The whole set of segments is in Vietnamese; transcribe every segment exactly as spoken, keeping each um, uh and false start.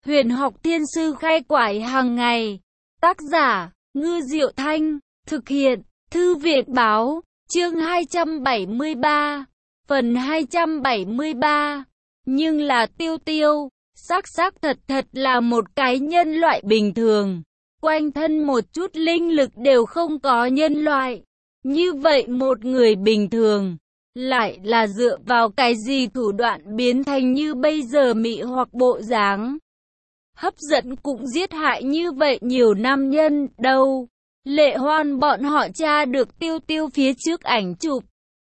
Huyền học thiên sư khai quải hàng ngày. Tác giả, Ngư Diệu Thanh. Thực hiện, Thư viện Báo. Chương hai trăm bảy mươi ba. Phần hai trăm bảy mươi ba. Nhưng là Tiêu Tiêu, xác xác thật thật là một cái nhân loại bình thường. Quanh thân một chút linh lực đều không có nhân loại. Như vậy một người bình thường, lại là dựa vào cái gì thủ đoạn biến thành như bây giờ mị hoặc bộ dáng. Hấp dẫn cũng giết hại như vậy nhiều nam nhân đâu. Lệ Hoan bọn họ tra được Tiêu Tiêu phía trước ảnh chụp.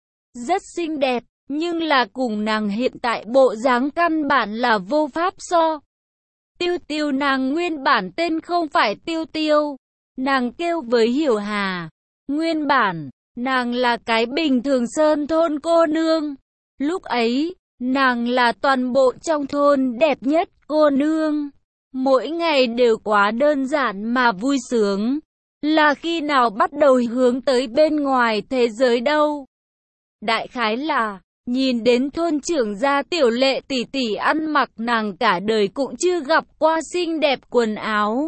Rất xinh đẹp, nhưng là cùng nàng hiện tại bộ dáng căn bản là vô pháp so. Tiêu Tiêu nàng nguyên bản tên không phải Tiêu Tiêu. Nàng kêu với Hiểu Hà. Nguyên bản, nàng là cái bình thường sơn thôn cô nương. Lúc ấy, nàng là toàn bộ trong thôn đẹp nhất cô nương. Mỗi ngày đều quá đơn giản mà vui sướng. Là khi nào bắt đầu hướng tới bên ngoài thế giới đâu? Đại khái là, nhìn đến thôn trưởng gia Tiểu Lệ tỷ tỷ ăn mặc nàng cả đời cũng chưa gặp qua xinh đẹp quần áo.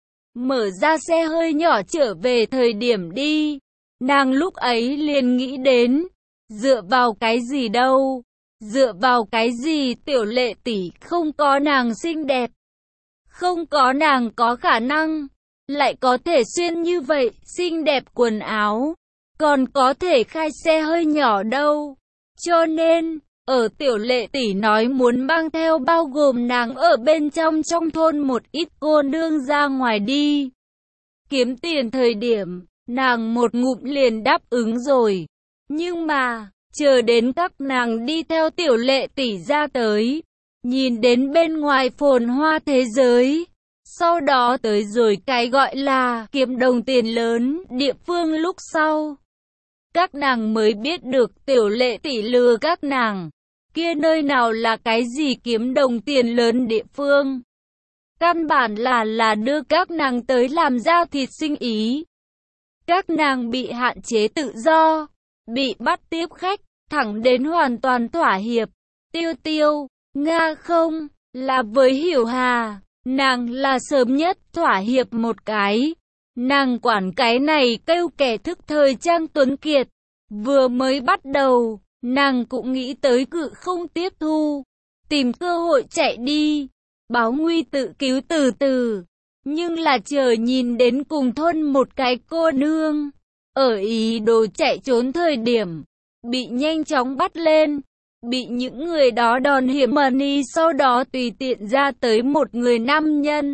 Mở ra xe hơi nhỏ trở về thời điểm đi. Nàng lúc ấy liền nghĩ đến, dựa vào cái gì đâu? Dựa vào cái gì Tiểu Lệ tỷ không có nàng xinh đẹp? Không có nàng có khả năng, lại có thể xuyên như vậy, xinh đẹp quần áo, còn có thể khai xe hơi nhỏ đâu. Cho nên, ở Tiểu Lệ tỷ nói muốn mang theo bao gồm nàng ở bên trong trong thôn một ít cô nương ra ngoài đi. Kiếm tiền thời điểm, nàng một ngụm liền đáp ứng rồi. Nhưng mà, chờ đến các nàng đi theo Tiểu Lệ tỷ ra tới, nhìn đến bên ngoài phồn hoa thế giới, sau đó tới rồi cái gọi là kiếm đồng tiền lớn địa phương lúc sau. Các nàng mới biết được Tiểu Lệ tỷ lừa các nàng. Kia nơi nào là cái gì kiếm đồng tiền lớn địa phương. Căn bản là là đưa các nàng tới làm giao thịt sinh ý. Các nàng bị hạn chế tự do, bị bắt tiếp khách, thẳng đến hoàn toàn thỏa hiệp. Tiêu Tiêu, Nga không, là với Hiểu Hà, nàng là sớm nhất thỏa hiệp một cái. Nàng quản cái này kêu kẻ thức thời trang tuấn kiệt. Vừa mới bắt đầu, nàng cũng nghĩ tới cự không tiếp thu, tìm cơ hội chạy đi, báo nguy tự cứu từ từ. Nhưng là chờ nhìn đến cùng thôn một cái cô nương, ở ý đồ chạy trốn thời điểm, bị nhanh chóng bắt lên, bị những người đó đòn hiểm money sau đó tùy tiện ra tới một người nam nhân.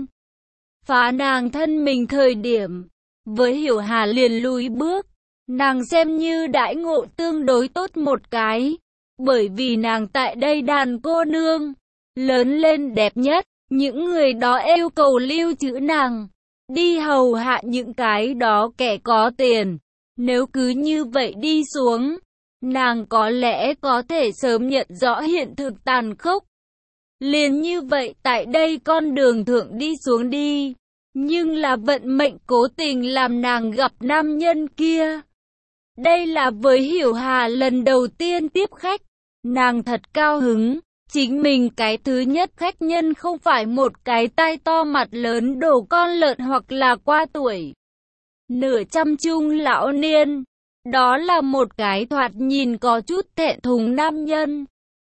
Phá nàng thân mình thời điểm, với Hiểu Hà liền lùi bước, nàng xem như đãi ngộ tương đối tốt một cái, bởi vì nàng tại đây đàn cô nương, lớn lên đẹp nhất. Những người đó yêu cầu lưu trữ nàng, đi hầu hạ những cái đó kẻ có tiền. Nếu cứ như vậy đi xuống, nàng có lẽ có thể sớm nhận rõ hiện thực tàn khốc. Liền như vậy tại đây con đường thượng đi xuống đi. Nhưng là vận mệnh cố tình làm nàng gặp nam nhân kia. Đây là với Hiểu Hà lần đầu tiên tiếp khách. Nàng thật cao hứng. Chính mình cái thứ nhất khách nhân không phải một cái tai to mặt lớn đồ con lợn hoặc là qua tuổi nửa trăm trung lão niên. Đó là một cái thoạt nhìn có chút thẹn thùng nam nhân.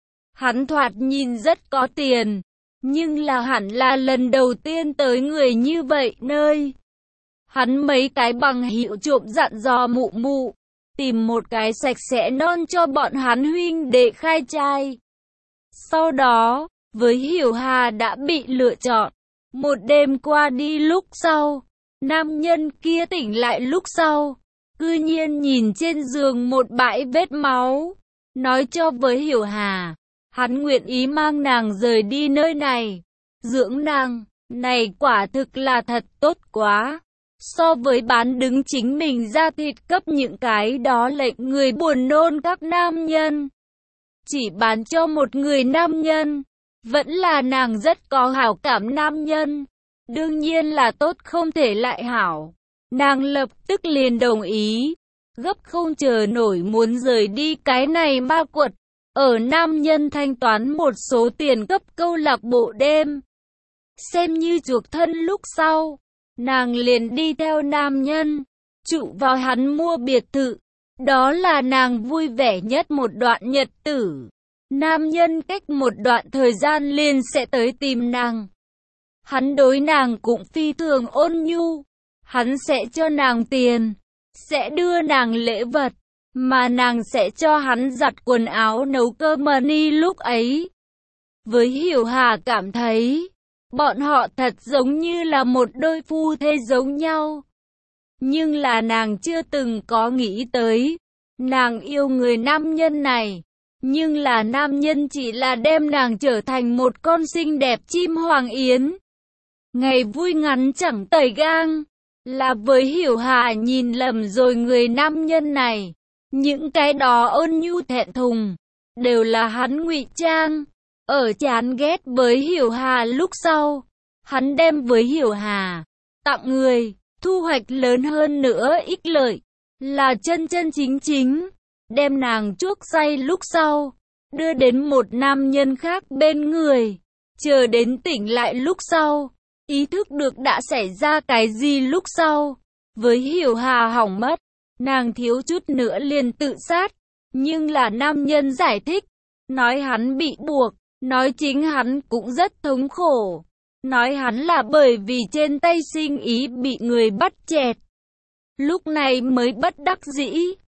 Hắn thoạt nhìn rất có tiền, nhưng là hẳn là lần đầu tiên tới người như vậy nơi. Hắn mấy cái bằng hữu trộm dặn dò mụ mụ, tìm một cái sạch sẽ non cho bọn hắn huynh đệ khai trai. Sau đó, với Hiểu Hà đã bị lựa chọn. Một đêm qua đi lúc sau, nam nhân kia tỉnh lại lúc sau, cư nhiên nhìn trên giường một bãi vết máu. Nói cho với Hiểu Hà, hắn nguyện ý mang nàng rời đi nơi này, dưỡng nàng. Này quả thực là thật tốt quá. So với bán đứng chính mình ra thịt cấp những cái đó lệnh người buồn nôn các nam nhân. Chỉ bán cho một người nam nhân, vẫn là nàng rất có hảo cảm nam nhân. Đương nhiên là tốt không thể lại hảo. Nàng lập tức liền đồng ý, gấp không chờ nổi muốn rời đi cái này ma quật. Ở nam nhân thanh toán một số tiền cấp câu lạc bộ đêm. xem như chuộc thân. Lúc sau, nàng liền đi theo nam nhân, trụ vào hắn mua biệt thự. Đó là nàng vui vẻ nhất một đoạn nhật tử. Nam nhân cách một đoạn thời gian liền sẽ tới tìm nàng. Hắn đối nàng cũng phi thường ôn nhu. Hắn sẽ cho nàng tiền, sẽ đưa nàng lễ vật, mà nàng sẽ cho hắn giặt quần áo nấu cơm. Money lúc ấy, với Hiểu Hà cảm thấy, bọn họ thật giống như là một đôi phu thê giống nhau. Nhưng là nàng chưa từng có nghĩ tới, nàng yêu người nam nhân này. Nhưng là nam nhân chỉ là đem nàng trở thành một con xinh đẹp chim hoàng yến. Ngày vui ngắn chẳng tẩy gang, là với Hiểu Hà nhìn lầm rồi người nam nhân này. Những cái đó ôn nhu thẹn thùng, đều là hắn ngụy trang. Ở chán ghét với Hiểu Hà lúc sau, hắn đem với Hiểu Hà, tặng người, thu hoạch lớn hơn nữa ích lợi, là chân chân chính chính, đem nàng chuốc say lúc sau, đưa đến một nam nhân khác bên người, chờ đến tỉnh lại lúc sau, ý thức được đã xảy ra cái gì lúc sau, với Hiểu Hà hỏng mất, nàng thiếu chút nữa liền tự sát, nhưng là nam nhân giải thích, nói hắn bị buộc, nói chính hắn cũng rất thống khổ, nói hắn là bởi vì trên tay sinh ý bị người bắt chẹt. Lúc này mới bất đắc dĩ,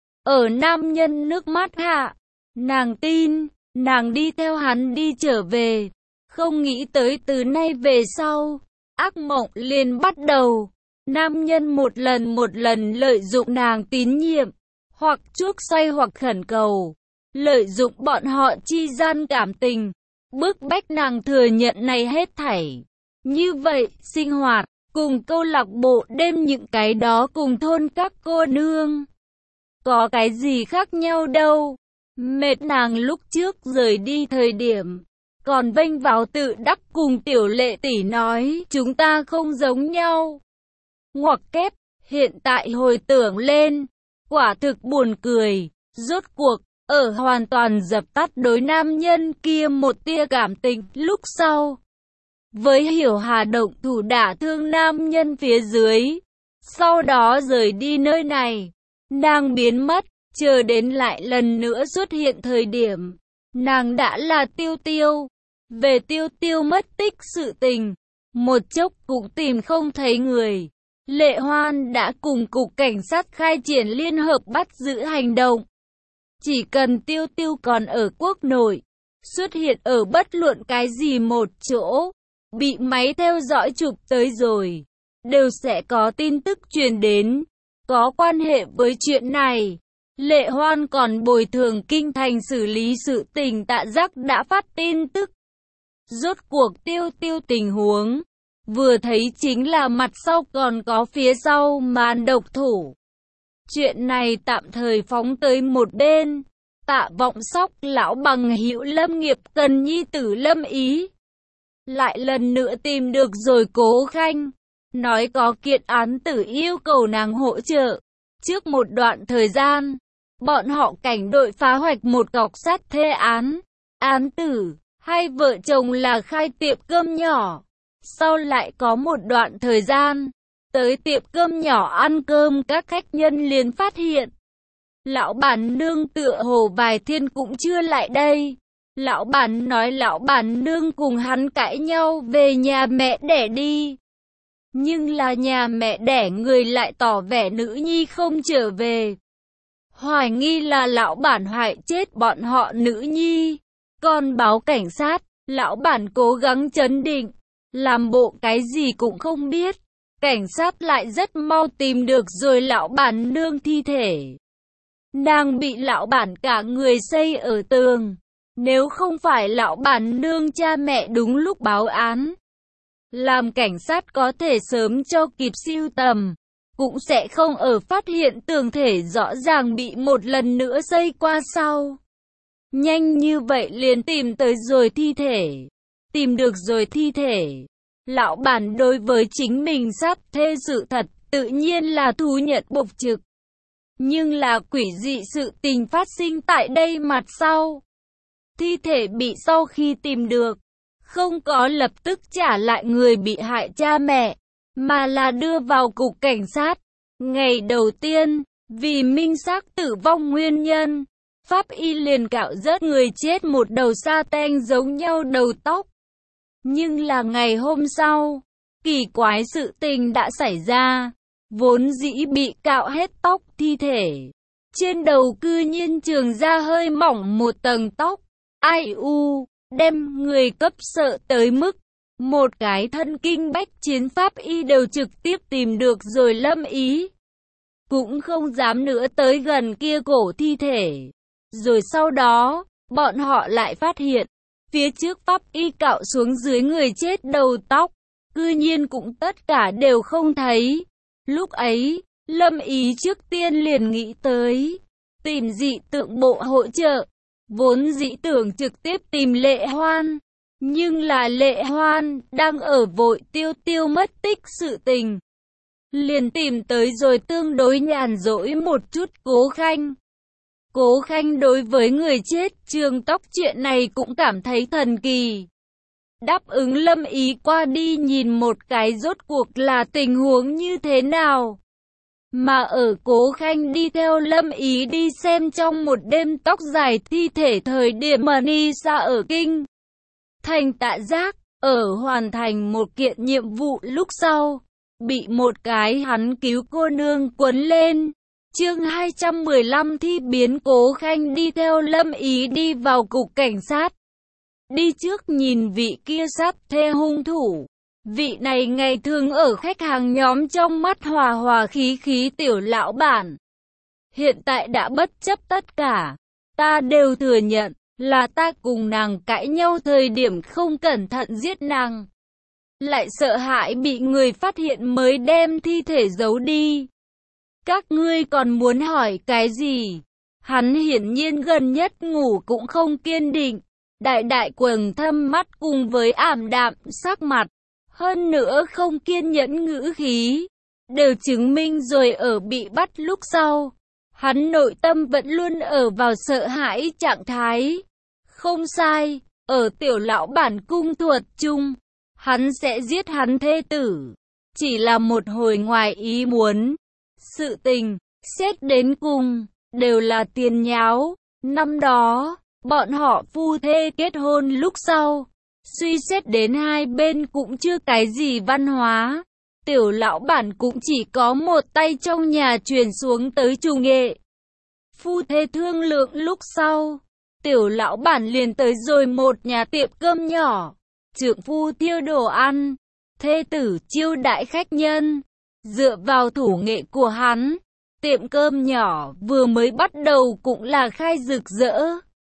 ở nam nhân nước mắt hạ, nàng tin, nàng đi theo hắn đi trở về, không nghĩ tới từ nay về sau, ác mộng liền bắt đầu. Nam nhân một lần một lần lợi dụng nàng tín nhiệm, hoặc chuốc say hoặc khẩn cầu, lợi dụng bọn họ chi gian cảm tình, bức bách nàng thừa nhận này hết thảy. Như vậy, sinh hoạt, cùng câu lạc bộ đêm những cái đó cùng thôn các cô nương. Có cái gì khác nhau đâu. Mệt nàng lúc trước rời đi thời điểm, còn vênh vào tự đắc cùng Tiểu Lệ tỷ nói, chúng ta không giống nhau. Ngoặc kép, hiện tại hồi tưởng lên, quả thực buồn cười, rốt cuộc, ở hoàn toàn dập tắt đối nam nhân kia một tia cảm tình lúc sau. Với Hiểu Hà động thủ đả thương nam nhân phía dưới, sau đó rời đi nơi này, nàng biến mất, chờ đến lại lần nữa xuất hiện thời điểm, nàng đã là Tiêu Tiêu. Về Tiêu Tiêu mất tích sự tình, một chốc cũng tìm không thấy người. Lệ Hoan đã cùng cục cảnh sát khai triển liên hợp bắt giữ hành động. Chỉ cần Tiêu Tiêu còn ở quốc nội, xuất hiện ở bất luận cái gì một chỗ, bị máy theo dõi chụp tới rồi, đều sẽ có tin tức truyền đến, có quan hệ với chuyện này. Lệ Hoan còn bồi thường kinh thành xử lý sự tình Tạ Giác đã phát tin tức. Rốt cuộc Tiêu Tiêu tình huống, vừa thấy chính là mặt sau còn có phía sau màn độc thủ. Chuyện này tạm thời phóng tới một bên. Tạ Vọng Sóc lão bằng hữu Lâm Nghiệp cần nhi tử Lâm Ý, lại lần nữa tìm được rồi Cố Khanh, nói có kiện án tử yêu cầu nàng hỗ trợ. Trước một đoạn thời gian, bọn họ cảnh đội phá hoạch một cọc sát thê án. Án tử, hai vợ chồng là khai tiệm cơm nhỏ. Sau lại có một đoạn thời gian, tới tiệm cơm nhỏ ăn cơm, các khách nhân liền phát hiện lão bản nương tựa hồ vài thiên cũng chưa lại đây. Lão bản nói lão bản nương cùng hắn cãi nhau về nhà mẹ đẻ đi. Nhưng là nhà mẹ đẻ người lại tỏ vẻ nữ nhi không trở về. Hoài nghi là lão bản hại chết bọn họ nữ nhi. Còn báo cảnh sát, lão bản cố gắng trấn định, làm bộ cái gì cũng không biết. Cảnh sát lại rất mau tìm được rồi lão bản nương thi thể. Nàng bị lão bản cả người xây ở tường. Nếu không phải lão bản nương cha mẹ đúng lúc báo án, làm cảnh sát có thể sớm cho kịp siêu tầm, cũng sẽ không ở phát hiện tường thể rõ ràng bị một lần nữa xây qua sau. Nhanh như vậy liền tìm tới rồi thi thể. Tìm được rồi thi thể. Lão bản đối với chính mình sát thê sự thật tự nhiên là thú nhận bộc trực. Nhưng là quỷ dị sự tình phát sinh tại đây mặt sau. Thi thể bị sau khi tìm được, không có lập tức trả lại người bị hại cha mẹ, mà là đưa vào cục cảnh sát. Ngày đầu tiên, vì minh xác tử vong nguyên nhân, pháp y liền cạo rớt người chết một đầu sa tanh giống nhau đầu tóc. Nhưng là ngày hôm sau, kỳ quái sự tình đã xảy ra, vốn dĩ bị cạo hết tóc thi thể. Trên đầu cư nhiên trường ra hơi mỏng một tầng tóc. Ai u, đem người cấp sợ tới mức, một cái thân kinh bách chiến pháp y đều trực tiếp tìm được rồi Lâm Ý. Cũng không dám nữa tới gần kia cổ thi thể. Rồi sau đó, bọn họ lại phát hiện, phía trước pháp y cạo xuống dưới người chết đầu tóc, cư nhiên cũng tất cả đều không thấy. Lúc ấy, Lâm Ý trước tiên liền nghĩ tới, tìm dị tượng bộ hỗ trợ. Vốn dĩ tưởng trực tiếp tìm Lệ Hoan, nhưng là Lệ Hoan đang ở vội tiêu tiêu mất tích sự tình. Liền tìm tới rồi tương đối nhàn rỗi một chút Cố Khanh. Cố Khanh đối với người chết trường tóc chuyện này cũng cảm thấy thần kỳ. Đáp ứng Lâm Ý qua đi nhìn một cái rốt cuộc là tình huống như thế nào. Mà ở Cố Khanh đi theo Lâm Ý đi xem trong một đêm tóc dài thi thể thời điểm Manisa ở Kinh Thành Tạ Giác, ở hoàn thành một kiện nhiệm vụ lúc sau, bị một cái hắn cứu cô nương quấn lên. Chương hai trăm mười lăm thi biến. Cố Khanh đi theo Lâm Ý đi vào cục cảnh sát. Đi trước nhìn vị kia sát thê hung thủ. Vị này ngày thường ở khách hàng nhóm trong mắt hòa hòa khí khí tiểu lão bản. Hiện tại đã bất chấp tất cả. Ta đều thừa nhận là ta cùng nàng cãi nhau thời điểm không cẩn thận giết nàng. Lại sợ hãi bị người phát hiện mới đem thi thể giấu đi. Các ngươi còn muốn hỏi cái gì? Hắn hiển nhiên gần nhất ngủ cũng không kiên định. Đại đại quầng thâm mắt cùng với ảm đạm sắc mặt. Hơn nữa không kiên nhẫn ngữ khí, đều chứng minh rồi ở bị bắt lúc sau. Hắn nội tâm vẫn luôn ở vào sợ hãi trạng thái. Không sai, ở tiểu lão bản cung thuật chung, hắn sẽ giết hắn thê tử. Chỉ là một hồi ngoài ý muốn. Sự tình, xét đến cùng, đều là tiền nháo. Năm đó, bọn họ phu thê kết hôn lúc sau. Suy xét đến hai bên cũng chưa cái gì văn hóa. Tiểu lão bản cũng chỉ có một tay trong nhà truyền xuống tới chủ nghệ. Phu thê thương lượng lúc sau. Tiểu lão bản liền tới rồi một nhà tiệm cơm nhỏ. Trượng phu thiêu đồ ăn. Thê tử chiêu đãi khách nhân. Dựa vào thủ nghệ của hắn, tiệm cơm nhỏ vừa mới bắt đầu cũng là khai rực rỡ.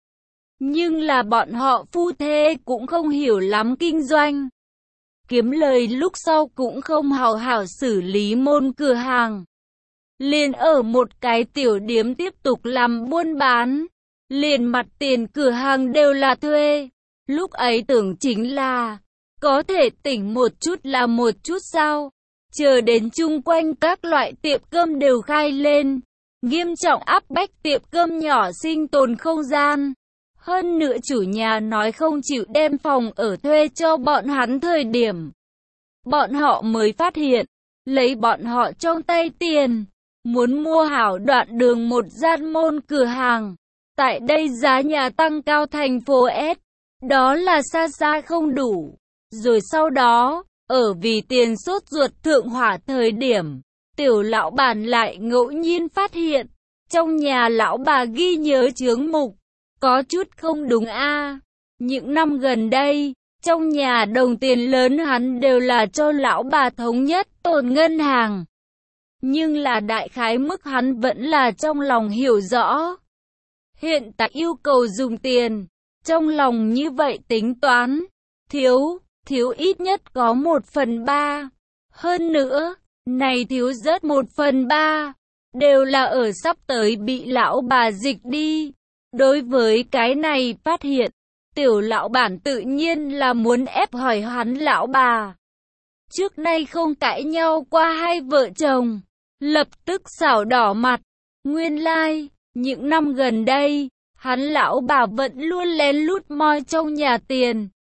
Nhưng là bọn họ phu thê cũng không hiểu lắm kinh doanh. Kiếm lời lúc sau cũng không hào hảo xử lý môn cửa hàng. Liền ở một cái tiểu điếm tiếp tục làm buôn bán. Liền mặt tiền cửa hàng đều là thuê. Lúc ấy tưởng chính là có thể tỉnh một chút là một chút sao. Chờ đến chung quanh các loại tiệm cơm đều khai lên. Nghiêm trọng áp bách tiệm cơm nhỏ sinh tồn không gian. Hơn nữa chủ nhà nói không chịu đem phòng ở thuê cho bọn hắn thời điểm. Bọn họ mới phát hiện, lấy bọn họ trong tay tiền, muốn mua hảo đoạn đường một gian môn cửa hàng. Tại đây giá nhà tăng cao thành phố S, đó là xa xa không đủ. Rồi sau đó, ở vì tiền sốt ruột thượng hỏa thời điểm, tiểu lão bản lại ngẫu nhiên phát hiện, trong nhà lão bà ghi nhớ chướng mục. Có chút không đúng a. À. Những năm gần đây, trong nhà đồng tiền lớn hắn đều là cho lão bà thống nhất tồn ngân hàng. Nhưng là đại khái mức hắn vẫn là trong lòng hiểu rõ. Hiện tại yêu cầu dùng tiền, trong lòng như vậy tính toán, thiếu, thiếu ít nhất có một phần ba. Hơn nữa, này thiếu rất một phần ba, đều là ở sắp tới bị lão bà dịch đi. Đối với cái này phát hiện, tiểu lão bản tự nhiên là muốn ép hỏi hắn lão bà. Trước nay không cãi nhau qua hai vợ chồng, lập tức xảo đỏ mặt. Nguyên lai, like, những năm gần đây, hắn lão bà vẫn luôn lén lút moi trong nhà tiền,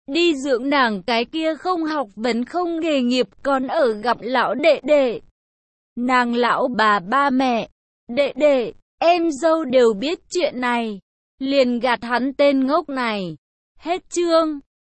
Đi dưỡng nàng cái kia không học vấn không nghề nghiệp còn ở gặp lão đệ đệ. Nàng lão bà ba mẹ, đệ đệ, em dâu đều biết chuyện này. Liền gạt hắn tên ngốc này. Hết chương.